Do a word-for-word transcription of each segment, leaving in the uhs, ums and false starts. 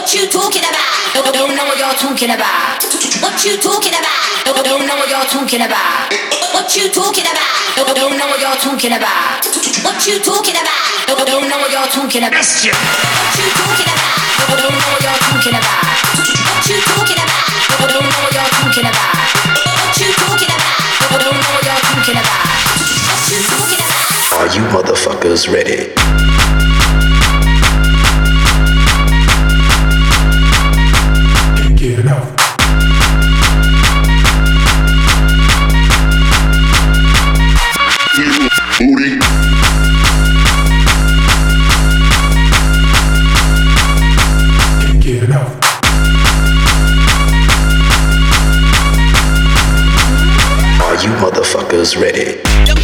What you talking about? Don't, don't know what you're talking about. What you talking about? Don't, don't know what you're talking about. What you talking about? Don't, don't know what you're talking about. What you talking about? Don't, don't know what you're talking about. What you talking about? Don't, don't know what you're talking about. What you talking about? Don't, don't know what you're talking about. What you talking about? Don't, don't know what you're talking about. What you talking about? Are you motherfuckers ready? Give it up. Booty. Give it up. Are you motherfuckers ready?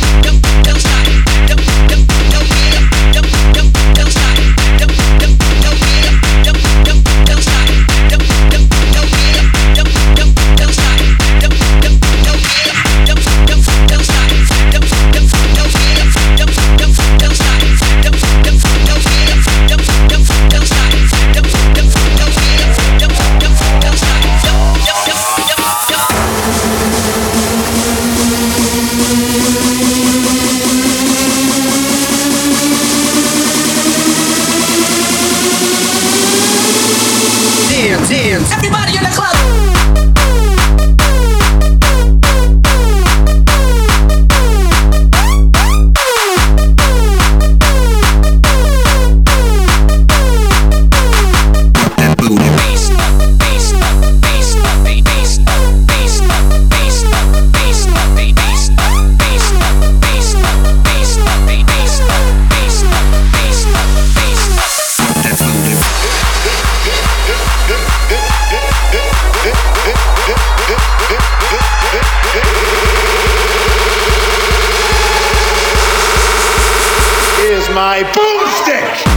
Everybody in the club. Here's my boomstick.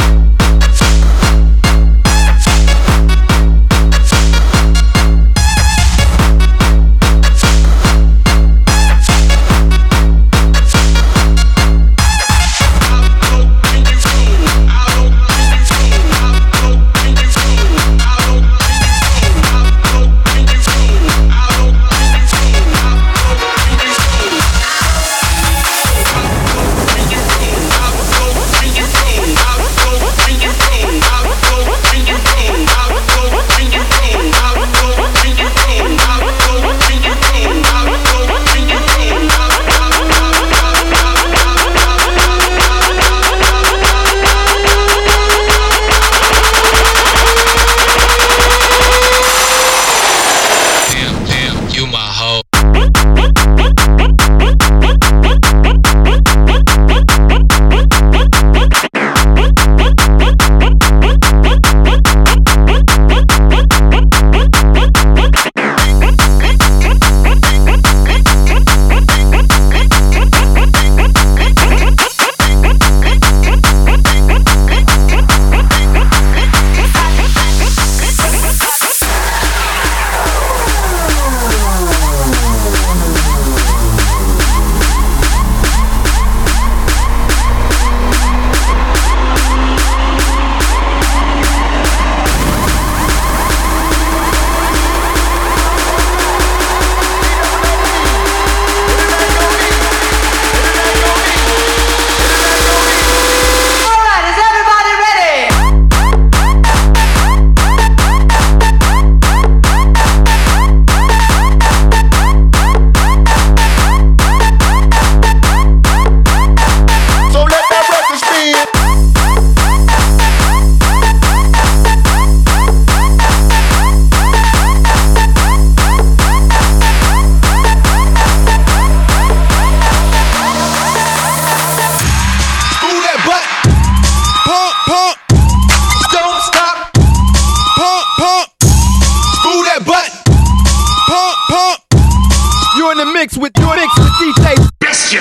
With your mix with D J Bestia.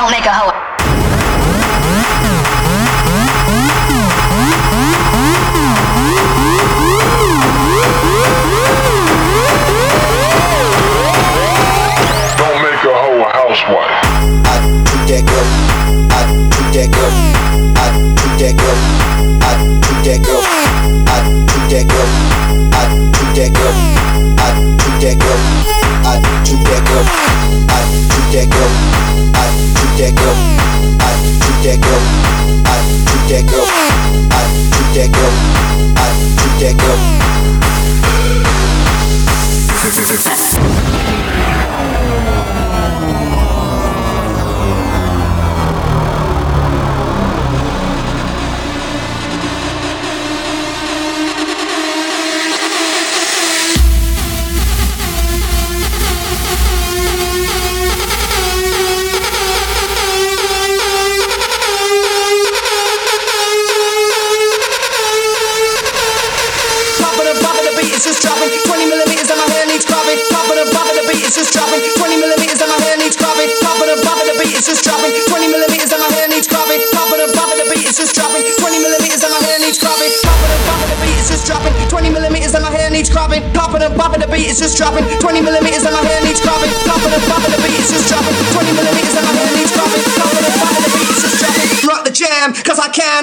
Don't make a hoe. Don't make a hoe a housewife. I treat that girl. I treat that girl. I treat that girl. I treat that girl. I treat that girl. I treat that girl. I treat that girl. I treat that girl. I treat that girl. I treat that girl. I treat that girl. I treat that girl. I treat that girl. I treat that girl. twenty millimeters and my hair needs cropping. Pop it up, pop it, the beat is just dropping. twenty millimeters and my hair needs cropping. Pop it up, pop it, the beat is just dropping. twenty millimeters and my hair needs cropping. Pop it up, pop it, the beat is just dropping. twenty millimeters and my hair needs cropping. Pop it up, pop it, the beat is just dropping. twenty millimeters and my hair needs cropping. Pop it up, pop it, the beat is just dropping. twenty millimeters and my hair needs cropping. Pop it up, pop it, the beat is just dropping. twenty millimeters and my hair needs cropping. Pop it up, pop it, the beat is just dropping. Rock the jam, cause I can.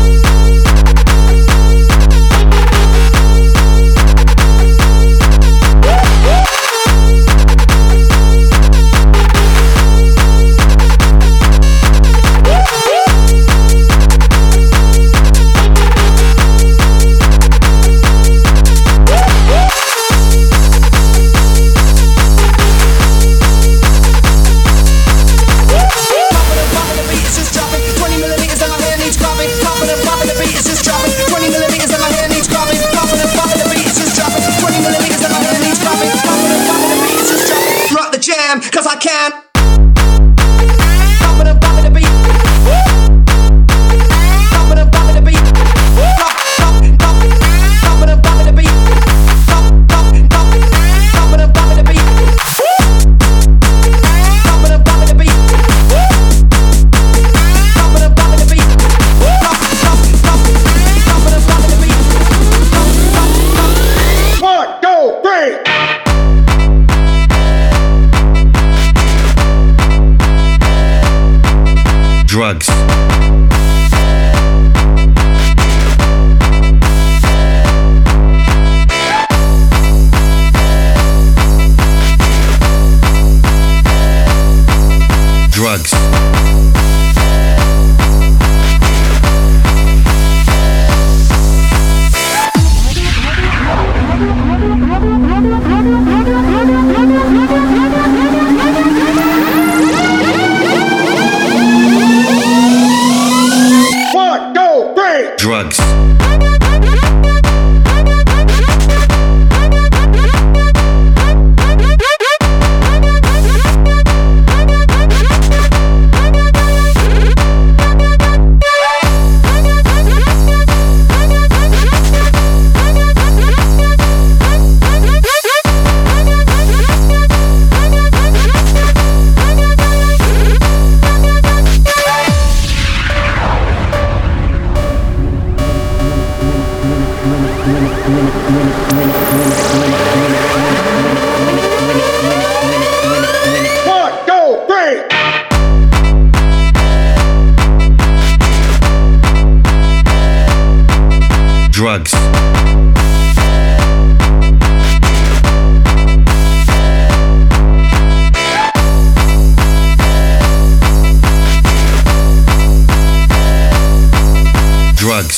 Cause I can. Pop it up, pop it, the beat. Pop it up, pop it, the beat. Pop, pop, pop. Pop it up, pop it, the beat. Pop, pop, pop. Pop it up, pop it, the beat. Pop it up, pop it, the beat. Pop it up, pop it, the beat. Pop, pop, pop. Pop it up, pop it, the beat. Pop, pop, pop. One, two, three. Drugs. Drugs. Drugs. Drugs. Drugs.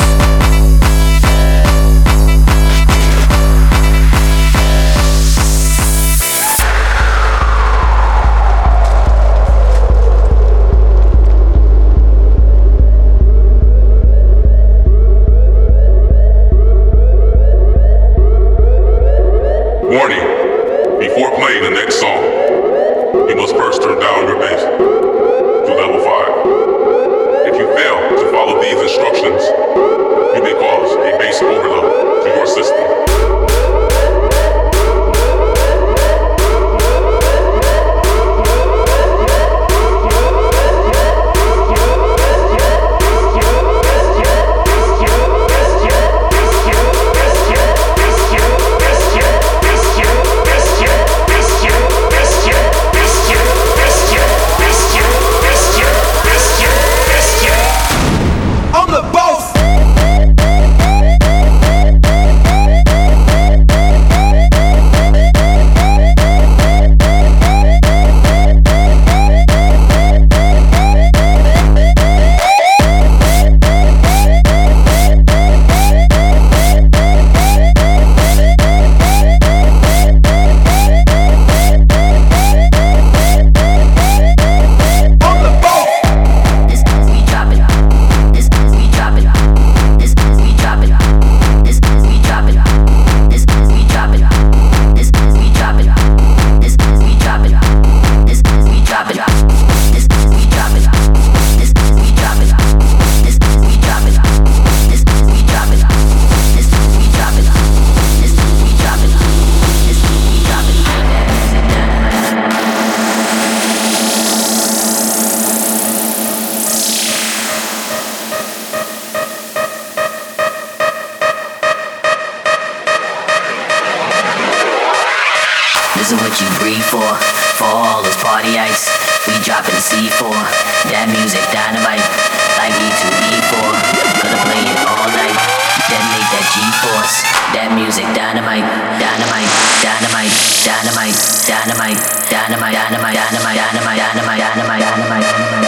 we dropping C four. That music dynamite, like E two E four. Gonna play it all night, detonate that G-force. That music dynamite, dynamite, dynamite, dynamite, dynamite, dynamite, dynamite, dynamite, dynamite, dynamite, dynamite, dynamite,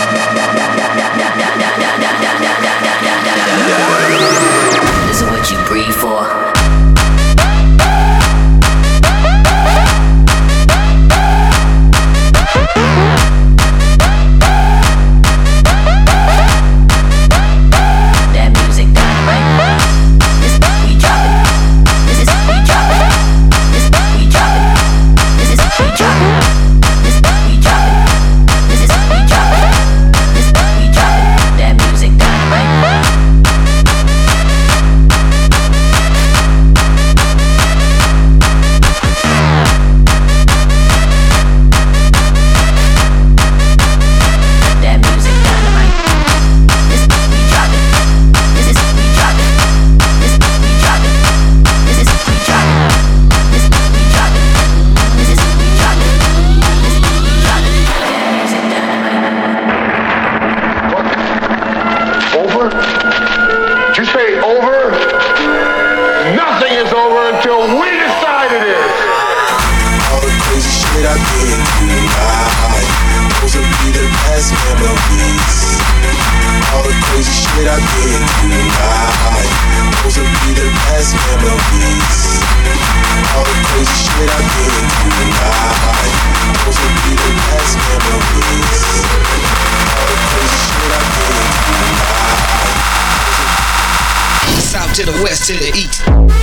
dynamite. This is what you breathe for. To the west, to the east.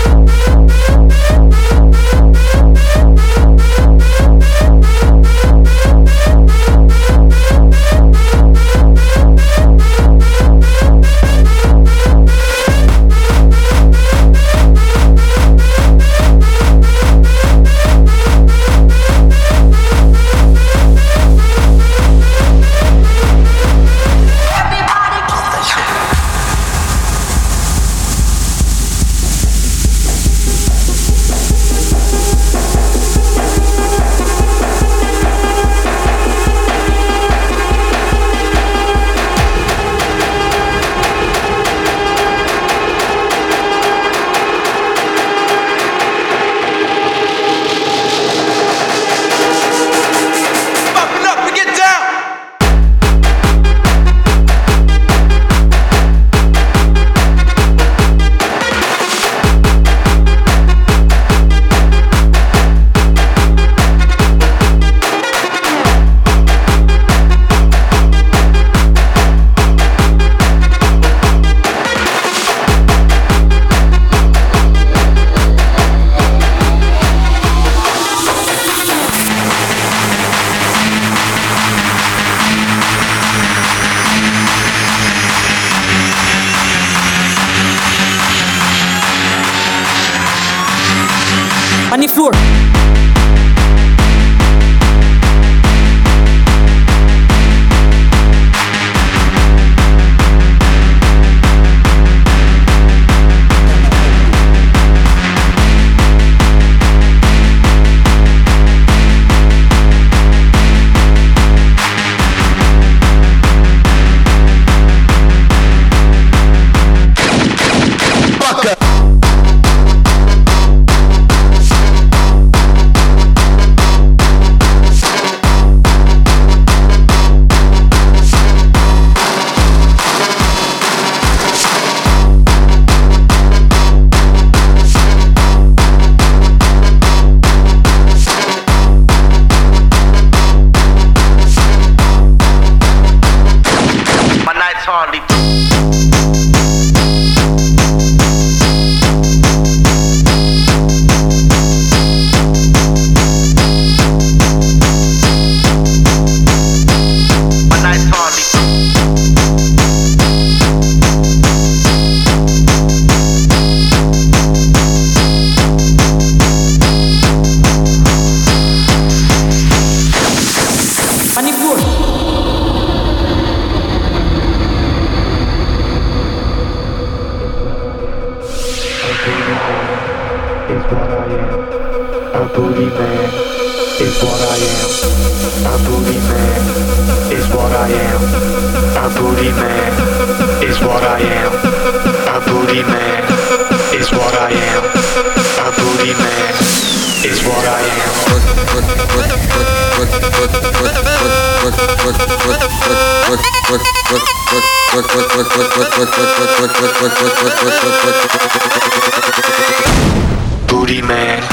On the floor. Is what I am, a booty man. is what I am. A booty man is what I am. A booty man is what I am. A booty man is what I am. A booty man is what I am. Booty man.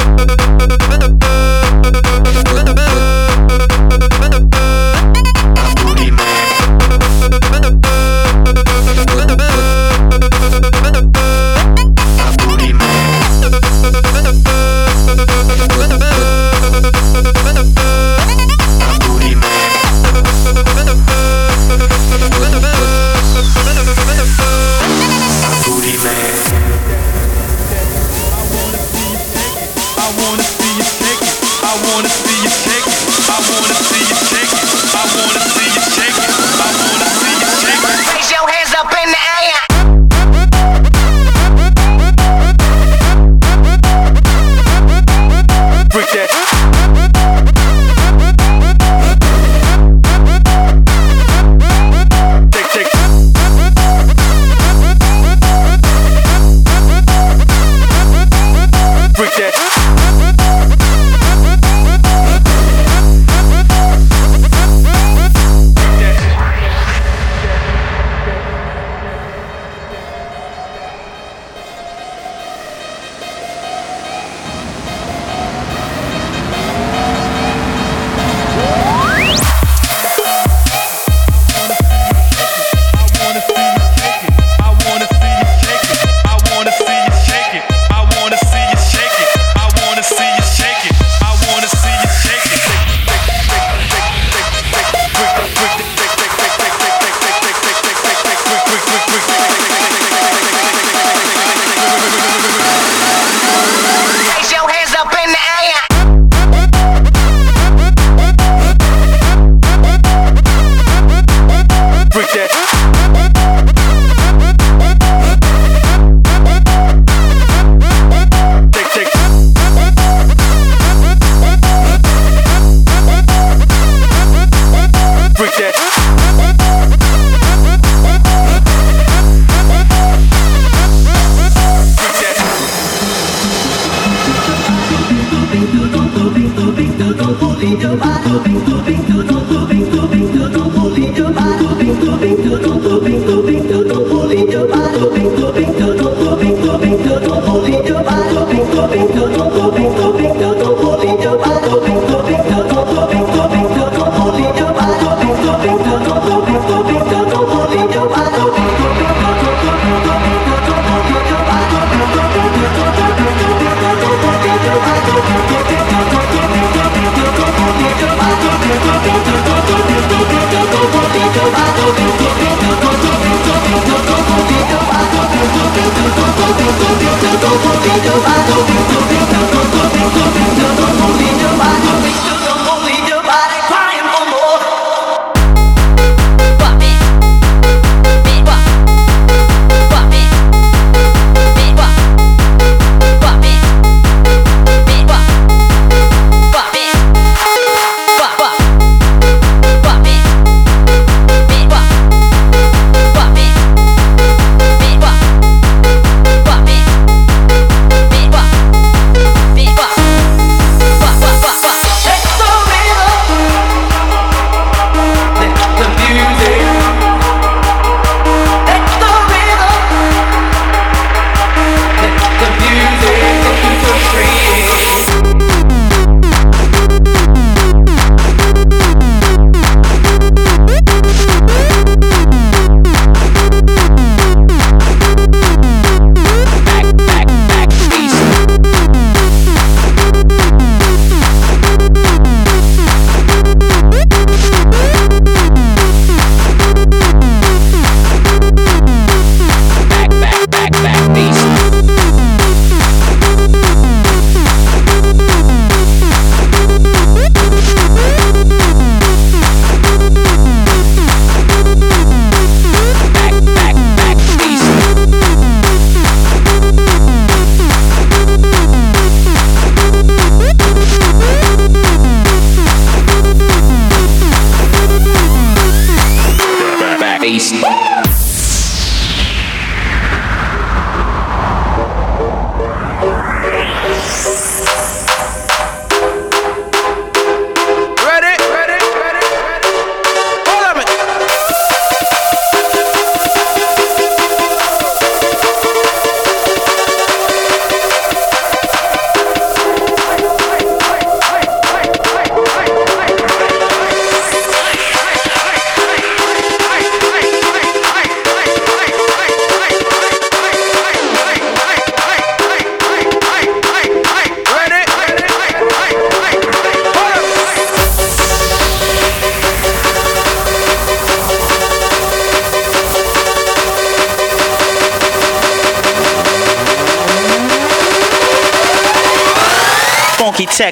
What? bass. Funky tech.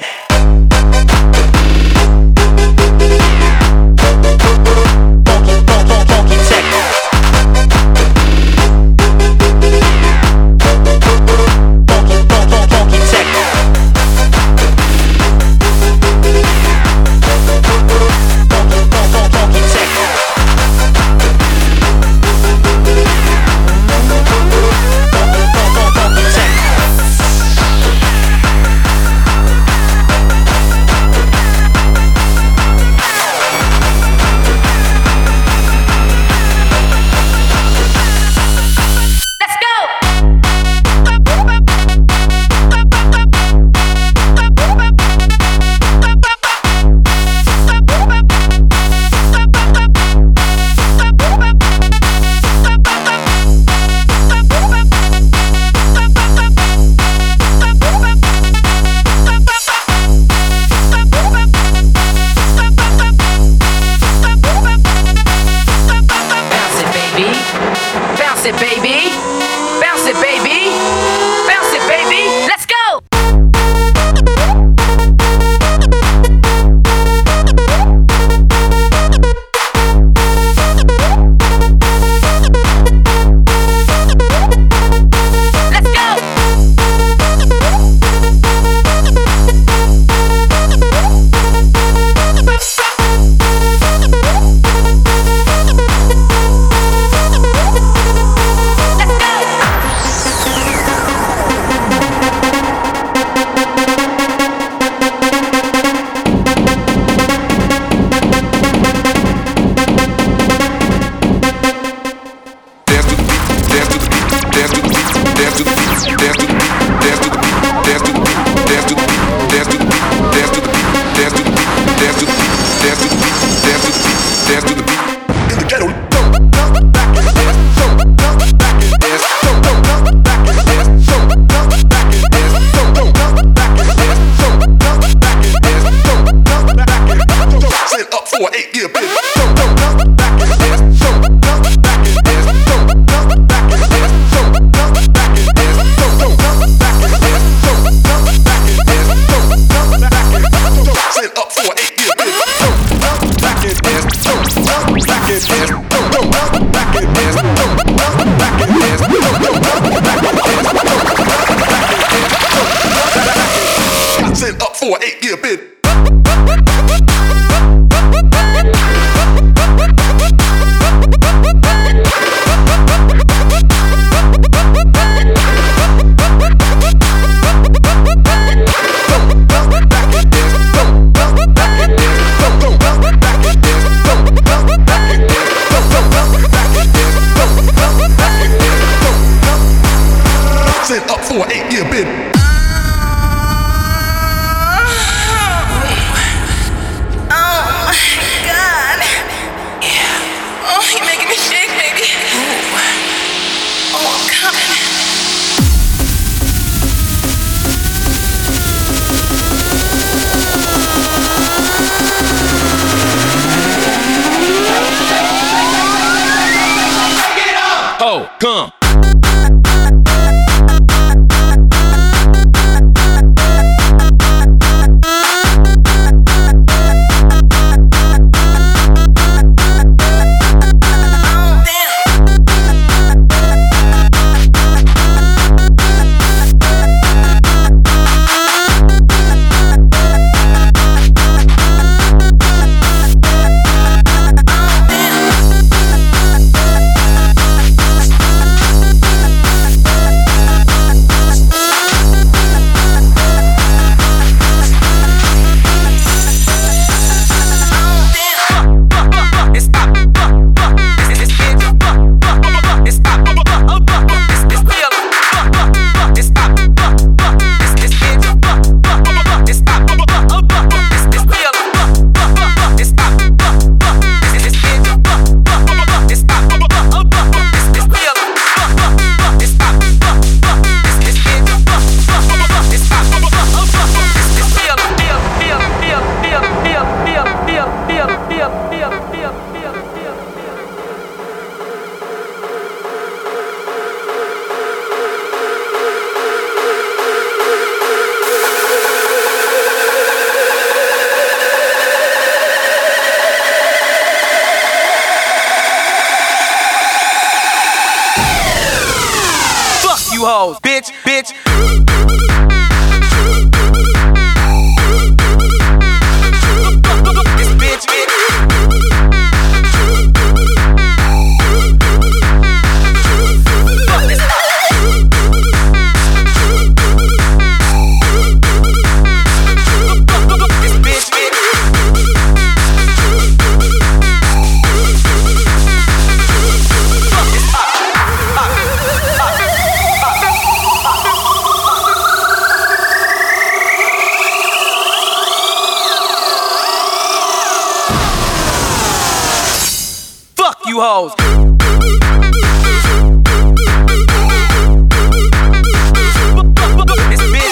Come. you hoes, bitch, bitch. This bitch, bitch. You hoes. This bitch.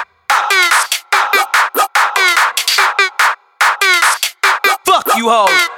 You hoes.